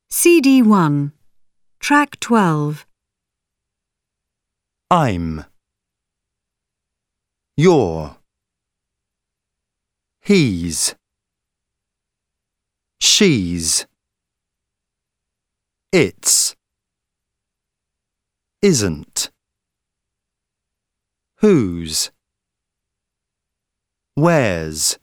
CD1, Track 12. I'm, you're, he's, she's, it's, isn't, whose, where's.